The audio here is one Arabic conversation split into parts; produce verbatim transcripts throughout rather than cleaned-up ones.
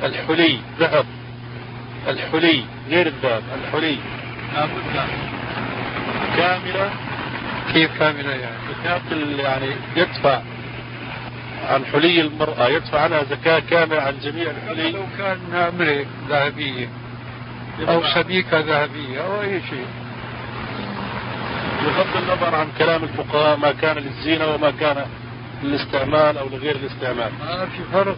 الحلي ذهب، الحلي غير الذهب، الحلي لابد كاملة. كيف كاملة يعني؟ يعني يدفع عن حلي المرأة، يدفع عنها زكاة كاملة عن جميع الحلي. لو كان امرأة ذهبية أو سبيكة ذهبية أو أي شيء، بغض النظر عن كلام الفقهاء ما كان للزينة وما كان للاستعمال أو لغير الاستعمال، ما في فرق.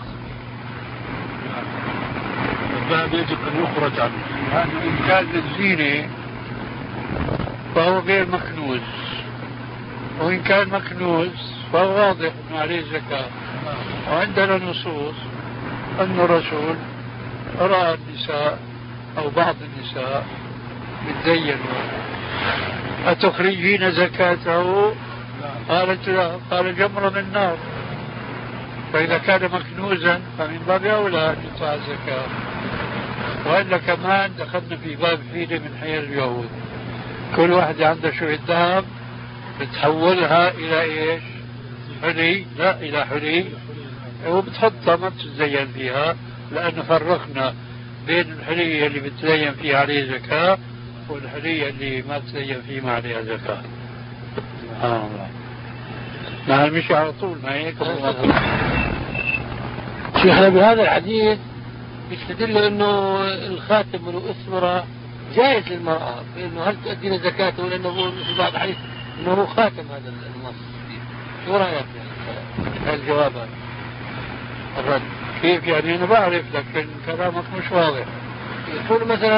الذهب يجب أن يخرج عنه. يعني إن كان للزينة فهو غير مكنوز، وإن كان مكنوز فهو واضح أنه عليه زكاة. وعندنا نصوص أن الرسول رأى النساء أو بعض النساء متزينوا، أتخرجين زكاته؟ قالت لا، قال جمرة من النار. فإذا كان مكنوزا فمن باب أولى أن يدفع الزكاة. وإلا كمان دخلنا في باب حيلة من حيل اليهود، كل واحد عنده شوية ذهب بتحولها إلى إيش؟ حلي، لا إلى حلي، وبتحطها ما بتتزين فيها، لأنه فرقنا بين الحلية اللي بتزين فيها عليه زكاة والحلية اللي ما تزين فيه ما عليها زكاة. سبحان الله. نعم مش على طول ما هيك. شيخنا بهذا الحديث يستدل انه الخاتم والاسمرة جائز للمرأة، فانه هل تؤدي زكاته؟ لانه في بعض الحديث انه هو خاتم هذا النص. شو رايك يعني؟ الجواب الرد كيف يعني؟ انا بعرف لكن كلامك مش واضح. يقول مثلا